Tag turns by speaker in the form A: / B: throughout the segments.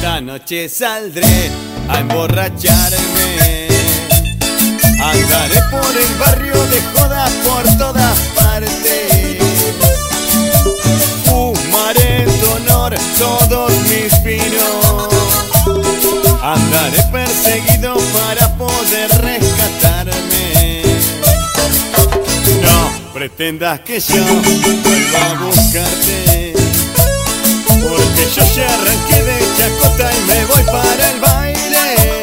A: Esta noche saldré a emborracharme, andaré por el barrio de joda por todas partes, fumaré en tu honor todos mis pinos, andaré perseguido para poder rescatarme. No pretendas que yo vuelva a buscarte, porque yo ya arranqué de chacota y me voy para el baile.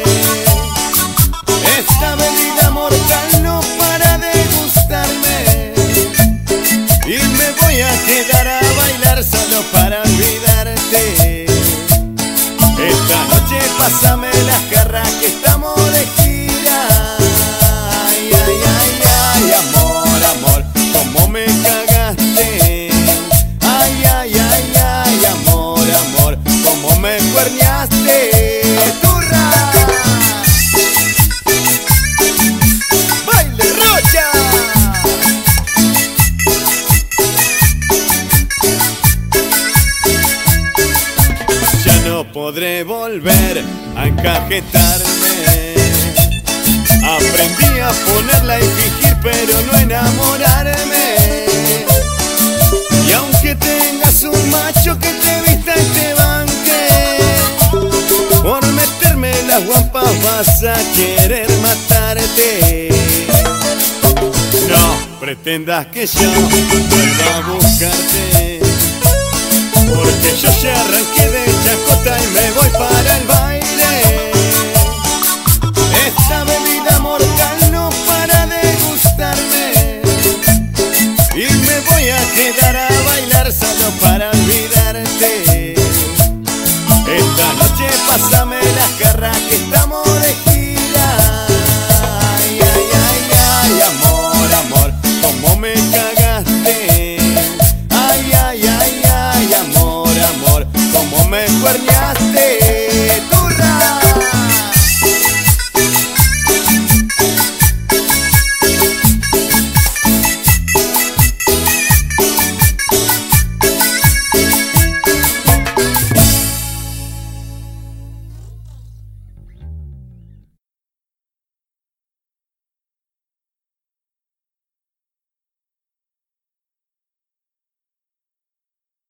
A: Esta bebida mortal no para de gustarme, y me voy a quedar a bailar solo para olvidarte. Esta noche pásame las jarras que estamos de gira. Ay, ay, ay, ay, amor, amor, cómo me cagaste. Ay, ay, ay, ay, amor, amor, cómo me cuerneaste. ¡Turra! ¡Baile Rocha! Ya no podré volver a encajetarme. Aprendí a ponerla y fingir, pero no enamorarme. Y aunque tengas un macho que te vista y te banque, por meterme las guampas vas a querer matarte. No pretendas que yo vuelva a buscarte, porque yo ya arranqué de chacota y me voy para el baile. Esta bebida mortal no para de gustarme, y me voy a quedar a bailar solo para olvidarte. Esta noche pasa